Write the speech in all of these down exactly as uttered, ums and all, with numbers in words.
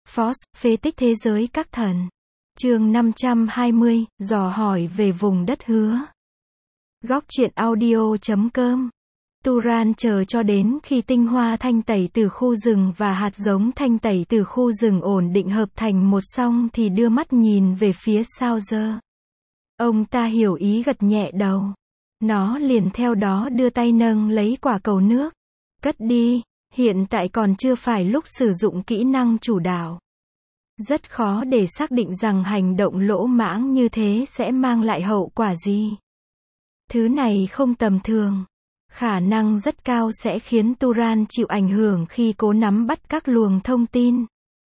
Force, phế tích thế giới các thần. Chương năm trăm hai mươi, dò hỏi về vùng đất hứa. Góc truyện audio chấm com. Turan chờ cho đến khi tinh hoa thanh tẩy từ khu rừng và hạt giống thanh tẩy từ khu rừng ổn định hợp thành một xong thì đưa mắt nhìn về phía Sauser. Ông ta hiểu ý gật nhẹ đầu. Nó liền theo đó đưa tay nâng lấy quả cầu nước. Cất đi, hiện tại còn chưa phải lúc sử dụng kỹ năng chủ đạo. Rất khó để xác định rằng hành động lỗ mãng như thế sẽ mang lại hậu quả gì. Thứ này không tầm thường. Khả năng rất cao sẽ khiến Turan chịu ảnh hưởng khi cố nắm bắt các luồng thông tin.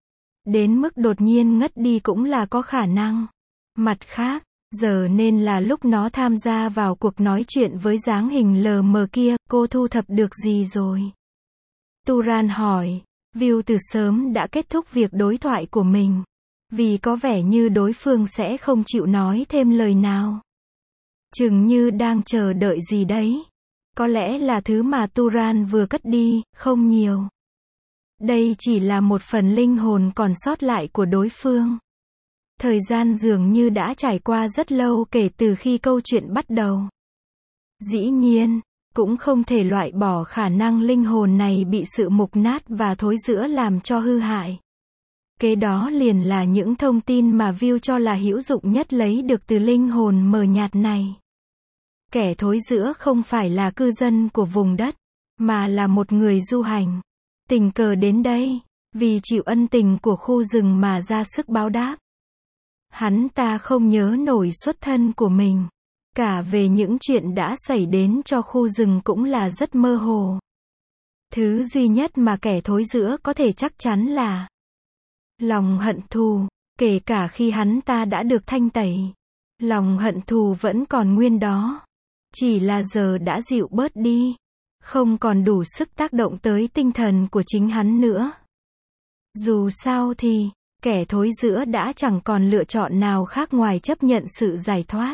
Đến mức đột nhiên ngất đi cũng là có khả năng. Mặt khác, giờ nên là lúc nó tham gia vào cuộc nói chuyện với dáng hình lờ mờ kia, cô thu thập được gì rồi? Turan hỏi. View từ sớm đã kết thúc việc đối thoại của mình. Vì có vẻ như đối phương sẽ không chịu nói thêm lời nào. Chừng như đang chờ đợi gì đấy. Có lẽ là thứ mà Turan vừa cất đi, không nhiều. Đây chỉ là một phần linh hồn còn sót lại của đối phương. Thời gian dường như đã trải qua rất lâu kể từ khi câu chuyện bắt đầu. Dĩ nhiên, cũng không thể loại bỏ khả năng linh hồn này bị sự mục nát và thối rữa làm cho hư hại. Kế đó liền là những thông tin mà View cho là hữu dụng nhất lấy được từ linh hồn mờ nhạt này. Kẻ thối rữa không phải là cư dân của vùng đất, mà là một người du hành. Tình cờ đến đây, vì chịu ân tình của khu rừng mà ra sức báo đáp. Hắn ta không nhớ nổi xuất thân của mình. Cả về những chuyện đã xảy đến cho khu rừng cũng là rất mơ hồ. Thứ duy nhất mà kẻ thối rữa có thể chắc chắn là lòng hận thù, kể cả khi hắn ta đã được thanh tẩy. Lòng hận thù vẫn còn nguyên đó. Chỉ là giờ đã dịu bớt đi. Không còn đủ sức tác động tới tinh thần của chính hắn nữa. Dù sao thì, kẻ thối rữa đã chẳng còn lựa chọn nào khác ngoài chấp nhận sự giải thoát.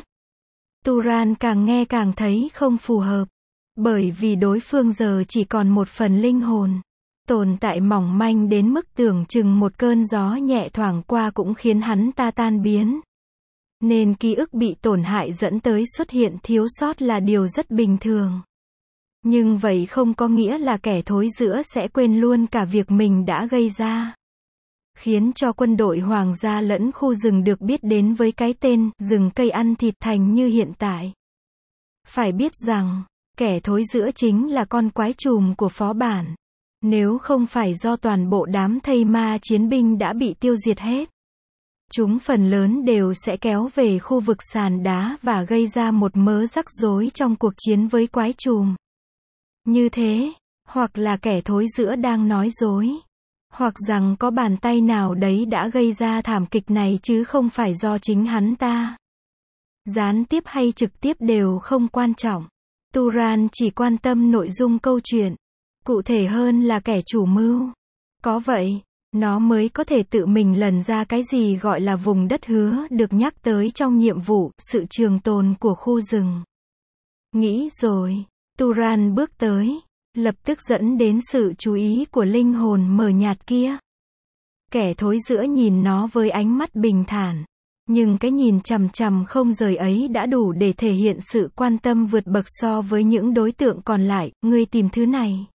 Turan càng nghe càng thấy không phù hợp. Bởi vì đối phương giờ chỉ còn một phần linh hồn. Tồn tại mỏng manh đến mức tưởng chừng một cơn gió nhẹ thoảng qua cũng khiến hắn ta tan biến. Nên ký ức bị tổn hại dẫn tới xuất hiện thiếu sót là điều rất bình thường. Nhưng vậy không có nghĩa là kẻ thối rữa sẽ quên luôn cả việc mình đã gây ra. Khiến cho quân đội hoàng gia lẫn khu rừng được biết đến với cái tên rừng cây ăn thịt thành như hiện tại. Phải biết rằng, kẻ thối rữa chính là con quái trùm của phó bản. Nếu không phải do toàn bộ đám thây ma chiến binh đã bị tiêu diệt hết. Chúng phần lớn đều sẽ kéo về khu vực sàn đá và gây ra một mớ rắc rối trong cuộc chiến với quái trùm. Như thế, hoặc là kẻ thối rữa đang nói dối. Hoặc rằng có bàn tay nào đấy đã gây ra thảm kịch này chứ không phải do chính hắn ta. Gián tiếp hay trực tiếp đều không quan trọng. Turan chỉ quan tâm nội dung câu chuyện. Cụ thể hơn là kẻ chủ mưu. Có vậy, nó mới có thể tự mình lần ra cái gì gọi là vùng đất hứa được nhắc tới trong nhiệm vụ sự trường tồn của khu rừng. Nghĩ rồi, Turan bước tới. Lập tức dẫn đến sự chú ý của linh hồn mờ nhạt kia. Kẻ thối rữa nhìn nó với ánh mắt bình thản. Nhưng cái nhìn chằm chằm không rời ấy đã đủ để thể hiện sự quan tâm vượt bậc so với những đối tượng còn lại. Ngươi tìm thứ này.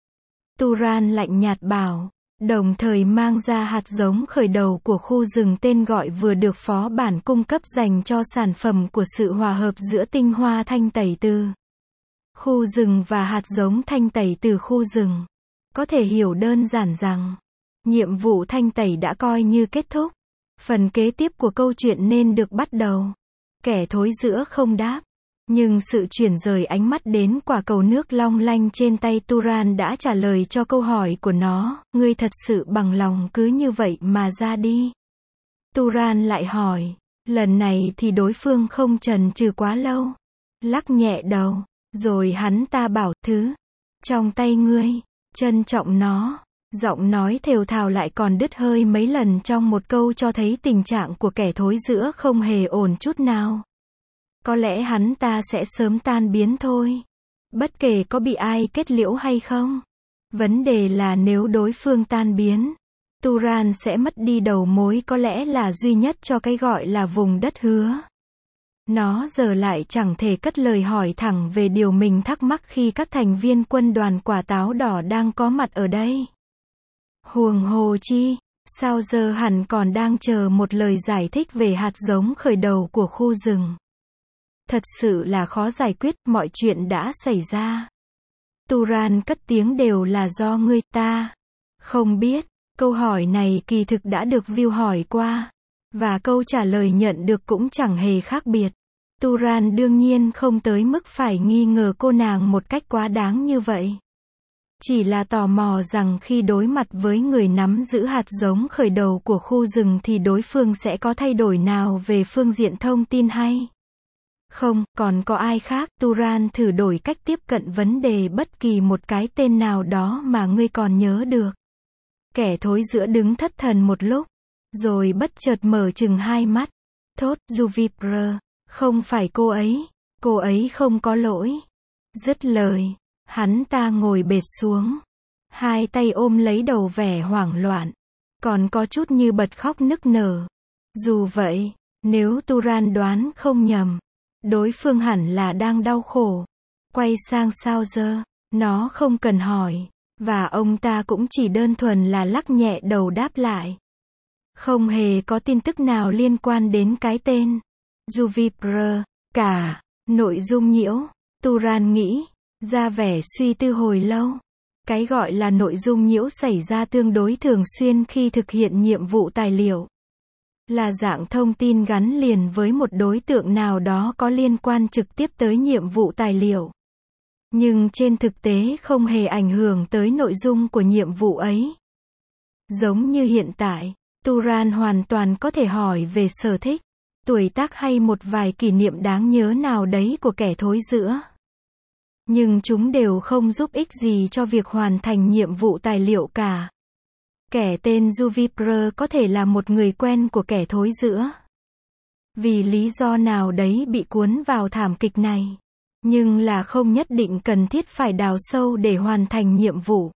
Turan lạnh nhạt bảo. Đồng thời mang ra hạt giống khởi đầu của khu rừng tên gọi vừa được phó bản cung cấp dành cho sản phẩm của sự hòa hợp giữa tinh hoa thanh tẩy từ khu rừng và hạt giống thanh tẩy từ khu rừng. Có thể hiểu đơn giản rằng, nhiệm vụ thanh tẩy đã coi như kết thúc. Phần kế tiếp của câu chuyện nên được bắt đầu. Kẻ thối rữa không đáp. Nhưng sự chuyển rời ánh mắt đến quả cầu nước long lanh trên tay Turan đã trả lời cho câu hỏi của nó. Ngươi thật sự bằng lòng cứ như vậy mà ra đi. Turan lại hỏi. Lần này thì đối phương không chần chừ quá lâu. Lắc nhẹ đầu. Rồi hắn ta bảo, thứ trong tay ngươi, trân trọng nó. Giọng nói thều thào lại còn đứt hơi mấy lần trong một câu cho thấy tình trạng của kẻ thối rữa không hề ổn chút nào. Có lẽ hắn ta sẽ sớm tan biến thôi. Bất kể có bị ai kết liễu hay không. Vấn đề là nếu đối phương tan biến, Turan sẽ mất đi đầu mối có lẽ là duy nhất cho cái gọi là vùng đất hứa. Nó giờ lại chẳng thể cất lời hỏi thẳng về điều mình thắc mắc khi các thành viên quân đoàn quả táo đỏ đang có mặt ở đây. Huồng hồ chi, sao giờ hẳn còn đang chờ một lời giải thích về hạt giống khởi đầu của khu rừng. Thật sự là khó giải quyết, mọi chuyện đã xảy ra. Turan cất tiếng đều là do ngươi, ta không biết. Câu hỏi này kỳ thực đã được Will hỏi qua. Và câu trả lời nhận được cũng chẳng hề khác biệt. Turan đương nhiên không tới mức phải nghi ngờ cô nàng một cách quá đáng như vậy. Chỉ là tò mò rằng khi đối mặt với người nắm giữ hạt giống khởi đầu của khu rừng thì đối phương sẽ có thay đổi nào về phương diện thông tin hay không, còn có ai khác. Turan thử đổi cách tiếp cận vấn đề, bất kỳ một cái tên nào đó mà ngươi còn nhớ được. Kẻ thối giữa đứng thất thần một lúc, rồi bất chợt mở chừng hai mắt. Thốt, Juvipre, không phải cô ấy, cô ấy không có lỗi. Dứt lời, hắn ta ngồi bệt xuống, hai tay ôm lấy đầu vẻ hoảng loạn, còn có chút như bật khóc nức nở. Dù vậy, nếu Turan đoán không nhầm, đối phương hẳn là đang đau khổ. Quay sang Sauser, nó không cần hỏi, và ông ta cũng chỉ đơn thuần là lắc nhẹ đầu đáp lại. Không hề có tin tức nào liên quan đến cái tên Juvipre cả. Nội dung nhiễu, Turan nghĩ, ra vẻ suy tư hồi lâu. Cái gọi là nội dung nhiễu xảy ra tương đối thường xuyên khi thực hiện nhiệm vụ tài liệu. Là dạng thông tin gắn liền với một đối tượng nào đó có liên quan trực tiếp tới nhiệm vụ tài liệu. Nhưng trên thực tế không hề ảnh hưởng tới nội dung của nhiệm vụ ấy. Giống như hiện tại, Turan hoàn toàn có thể hỏi về sở thích, tuổi tác hay một vài kỷ niệm đáng nhớ nào đấy của kẻ thối giữa. Nhưng chúng đều không giúp ích gì cho việc hoàn thành nhiệm vụ tài liệu cả. Kẻ tên Juvipre có thể là một người quen của kẻ thối giữa. Vì lý do nào đấy bị cuốn vào thảm kịch này. Nhưng là không nhất định cần thiết phải đào sâu để hoàn thành nhiệm vụ.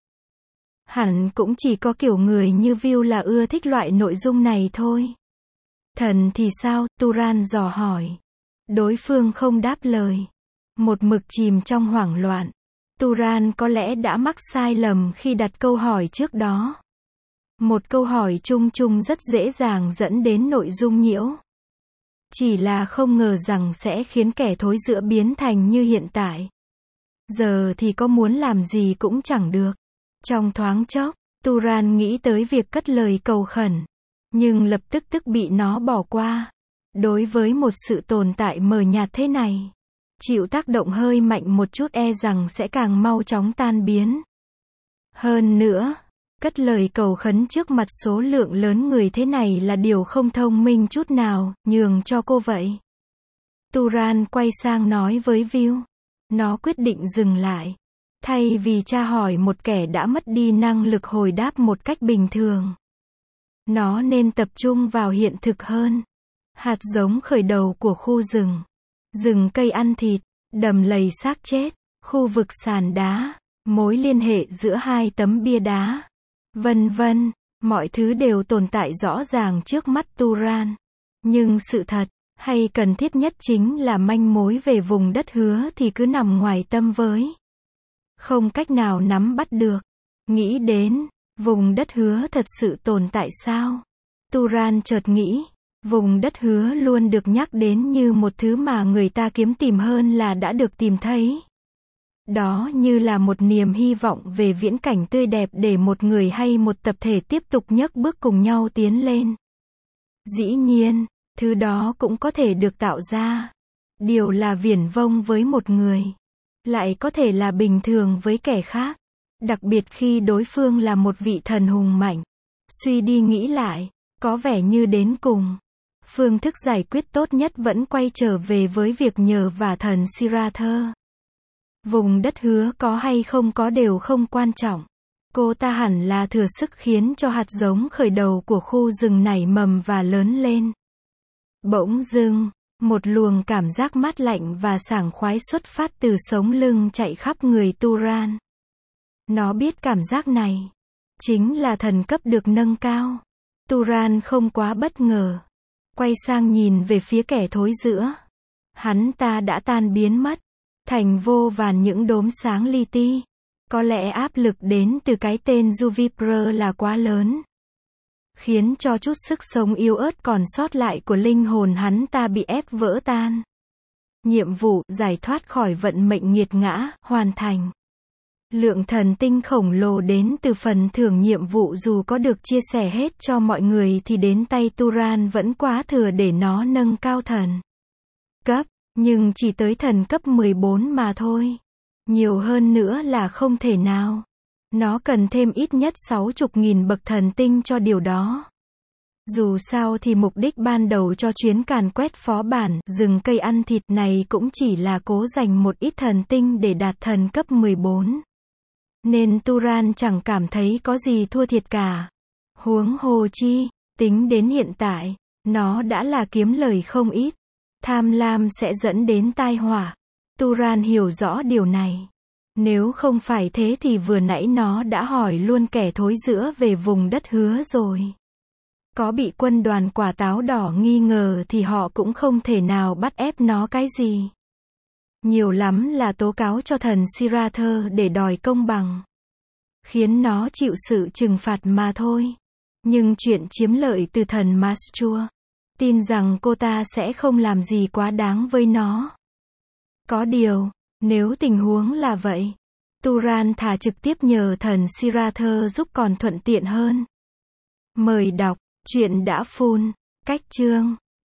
Hẳn cũng chỉ có kiểu người như Will là ưa thích loại nội dung này thôi. Thần thì sao? Turan dò hỏi. Đối phương không đáp lời. Một mực chìm trong hoảng loạn. Turan có lẽ đã mắc sai lầm khi đặt câu hỏi trước đó. Một câu hỏi chung chung rất dễ dàng dẫn đến nội dung nhiễu. Chỉ là không ngờ rằng sẽ khiến kẻ thối giữa biến thành như hiện tại. Giờ thì có muốn làm gì cũng chẳng được. Trong thoáng chốc, Turan nghĩ tới việc cất lời cầu khẩn. Nhưng lập tức tức bị nó bỏ qua. Đối với một sự tồn tại mờ nhạt thế này, chịu tác động hơi mạnh một chút e rằng sẽ càng mau chóng tan biến. Hơn nữa, cất lời cầu khấn trước mặt số lượng lớn người thế này là điều không thông minh chút nào, nhường cho cô vậy. Turan quay sang nói với Will. Nó quyết định dừng lại. Thay vì tra hỏi một kẻ đã mất đi năng lực hồi đáp một cách bình thường. Nó nên tập trung vào hiện thực hơn. Hạt giống khởi đầu của khu rừng. Rừng cây ăn thịt, đầm lầy xác chết, khu vực sàn đá, mối liên hệ giữa hai tấm bia đá. Vân vân, mọi thứ đều tồn tại rõ ràng trước mắt Turan. Nhưng sự thật, hay cần thiết nhất chính là manh mối về vùng đất hứa thì cứ nằm ngoài tâm với. Không cách nào nắm bắt được. Nghĩ đến, vùng đất hứa thật sự tồn tại sao? Turan chợt nghĩ, vùng đất hứa luôn được nhắc đến như một thứ mà người ta kiếm tìm hơn là đã được tìm thấy. Đó như là một niềm hy vọng về viễn cảnh tươi đẹp để một người hay một tập thể tiếp tục nhấc bước cùng nhau tiến lên. Dĩ nhiên, thứ đó cũng có thể được tạo ra. Điều là viển vông với một người, lại có thể là bình thường với kẻ khác. Đặc biệt khi đối phương là một vị thần hùng mạnh. Suy đi nghĩ lại, có vẻ như đến cùng, phương thức giải quyết tốt nhất vẫn quay trở về với việc nhờ vả thần Sirather. Vùng đất hứa có hay không có đều không quan trọng. Cô ta hẳn là thừa sức khiến cho hạt giống khởi đầu của khu rừng nảy mầm và lớn lên. Bỗng dưng, một luồng cảm giác mát lạnh và sảng khoái xuất phát từ sống lưng chạy khắp người Turan. Nó biết cảm giác này. chính là thần cấp được nâng cao. Turan không quá bất ngờ. Quay sang nhìn về phía kẻ thối giữa. Hắn ta đã tan biến mất, thành vô vàn những đốm sáng li ti. Có lẽ áp lực đến từ cái tên Juvipre là quá lớn, khiến cho chút sức sống yếu ớt còn sót lại của linh hồn hắn ta bị ép vỡ tan. Nhiệm vụ, giải thoát khỏi vận mệnh nghiệt ngã, hoàn thành. Lượng thần tinh khổng lồ đến từ phần thưởng nhiệm vụ dù có được chia sẻ hết cho mọi người thì đến tay Turan vẫn quá thừa để nó nâng cao thần cấp, nhưng chỉ tới thần cấp mười bốn mà thôi. Nhiều hơn nữa là không thể nào. Nó cần thêm ít nhất sáu mươi nghìn bậc thần tinh cho điều đó. Dù sao thì mục đích ban đầu cho chuyến càn quét phó bản, rừng cây ăn thịt này cũng chỉ là cố dành một ít thần tinh để đạt thần cấp mười bốn. Nên Turan chẳng cảm thấy có gì thua thiệt cả. Huống hồ chi, tính đến hiện tại, nó đã là kiếm lời không ít. Tham lam sẽ dẫn đến tai họa. Turan hiểu rõ điều này. Nếu không phải thế thì vừa nãy nó đã hỏi luôn kẻ thối giữa về vùng đất hứa rồi. Có bị quân đoàn quả táo đỏ nghi ngờ thì họ cũng không thể nào bắt ép nó cái gì. Nhiều lắm là tố cáo cho thần Sirather để đòi công bằng. Khiến nó chịu sự trừng phạt mà thôi. Nhưng chuyện chiếm lợi từ thần Mastrua, tin rằng cô ta sẽ không làm gì quá đáng với nó. Có điều, nếu tình huống là vậy, Turan thà trực tiếp nhờ thần Sirather giúp còn thuận tiện hơn. Mời đọc, truyện đã full, cách chương